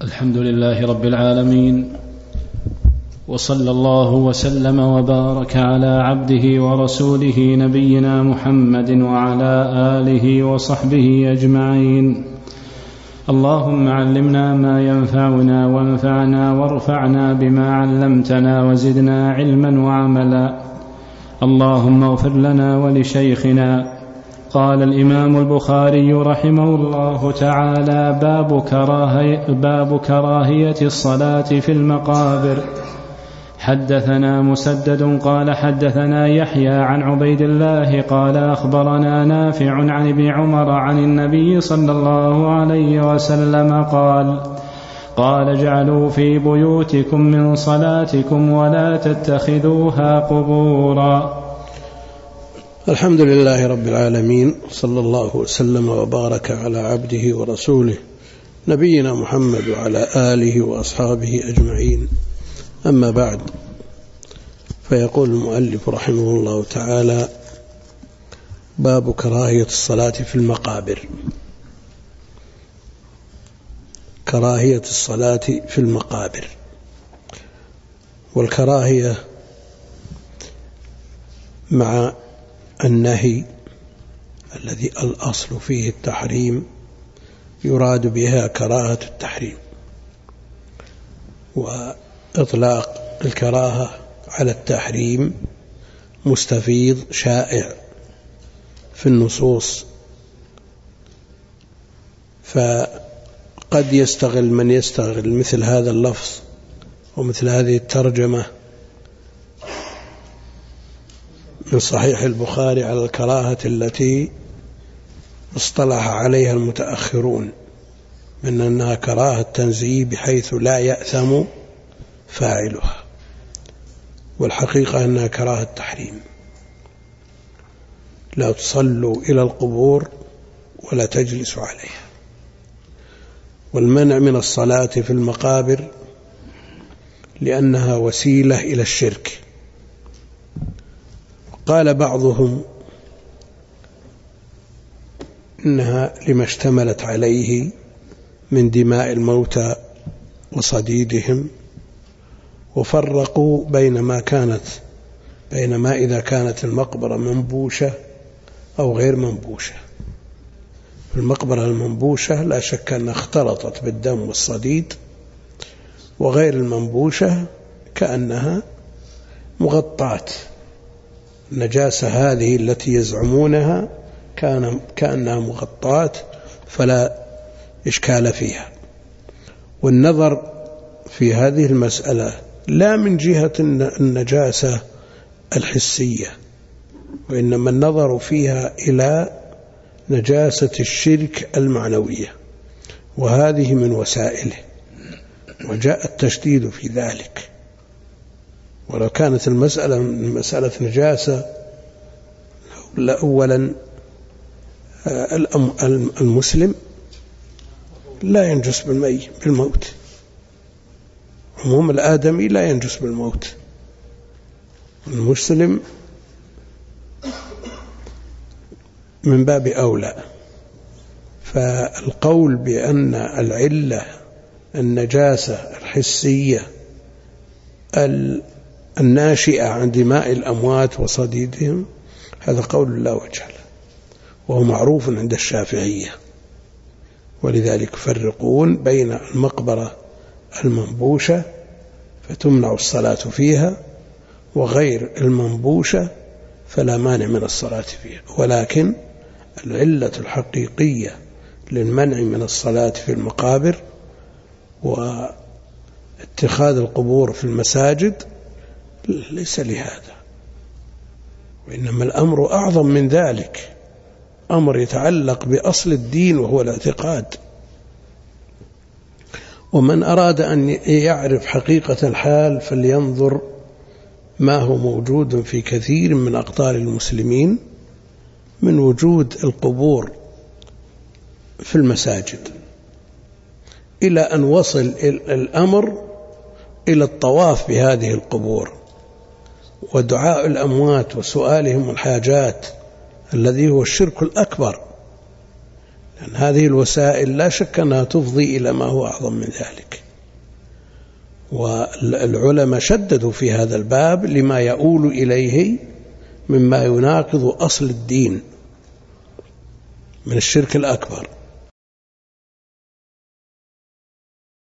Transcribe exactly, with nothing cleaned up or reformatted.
الحمد لله رب العالمين، وصلى الله وسلم وبارك على عبده ورسوله نبينا محمد وعلى آله وصحبه أجمعين. اللهم علمنا ما ينفعنا وانفعنا وارفعنا بما علمتنا وزدنا علما وعملا. اللهم اغفر لنا ولشيخنا. قال الإمام البخاري رحمه الله تعالى: باب كراهية, باب كراهية الصلاة في المقابر. حدثنا مسدد قال حدثنا يحيى عن عبيد الله قال أخبرنا نافع عن ابن عمر عن النبي صلى الله عليه وسلم قال قال اجعلوا في بيوتكم من صلاتكم ولا تتخذوها قبورا. الحمد لله رب العالمين، صلى الله وسلم وبارك على عبده ورسوله نبينا محمد وعلى آله وأصحابه أجمعين. أما بعد، فيقول المؤلف رحمه الله تعالى: باب كراهية الصلاة في المقابر. كراهية الصلاة في المقابر. والكراهية مع النهي الذي الأصل فيه التحريم يراد بها كراهة التحريم، وإطلاق الكراهة على التحريم مستفيض شائع في النصوص، فقد يستغل من يستغل مثل هذا اللفظ ومثل هذه الترجمة من صحيح البخاري على الكراهة التي اصطلح عليها المتأخرون من أنها كراهة تنزيه بحيث لا يأثم فاعلها، والحقيقة أنها كراهة تحريم. لا تصلوا إلى القبور ولا تجلسوا عليها. والمنع من الصلاة في المقابر لأنها وسيلة إلى الشرك. قال بعضهم إنها لما اشتملت عليه من دماء الموتى وصديدهم، وفرقوا بين ما كانت بينما إذا كانت المقبرة منبوشة أو غير منبوشة. المقبرة المنبوشة لا شك أنها اختلطت بالدم والصديد، وغير المنبوشة كأنها مغطاة. النجاسة هذه التي يزعمونها كان كأنها مغطاة فلا إشكال فيها. والنظر في هذه المسألة لا من جهة النجاسة الحسية، وإنما النظر فيها إلى نجاسة الشرك المعنوية، وهذه من وسائله، وجاء التشديد في ذلك. ولو كانت المسألة مسألة نجاسة أولا المسلم لا ينجس بالموت، عموم الآدمي لا ينجس بالموت. المسلم من باب أولى. فالقول بأن العلة النجاسة الحسية الناشئة عن دماء الأموات وصديدهم هذا قول لا وجه له، وهو معروف عند الشافعية. ولذلك يفرقون بين المقبرة المنبوشة فتمنع الصلاة فيها، وغير المنبوشة فلا مانع من الصلاة فيها. ولكن العلة الحقيقية للمنع من الصلاة في المقابر واتخاذ القبور في المساجد ليس لهذا، وإنما الأمر أعظم من ذلك، أمر يتعلق بأصل الدين وهو الاعتقاد. ومن أراد أن يعرف حقيقة الحال فلينظر ما هو موجود في كثير من أقطار المسلمين من وجود القبور في المساجد، إلى أن وصل الأمر إلى الطواف بهذه القبور ودعاء الأموات وسؤالهم الحاجات، الذي هو الشرك الأكبر، لأن هذه الوسائل لا شك أنها تفضي إلى ما هو أعظم من ذلك، والعلماء شددوا في هذا الباب لما يؤول إليه مما يناقض أصل الدين من الشرك الأكبر.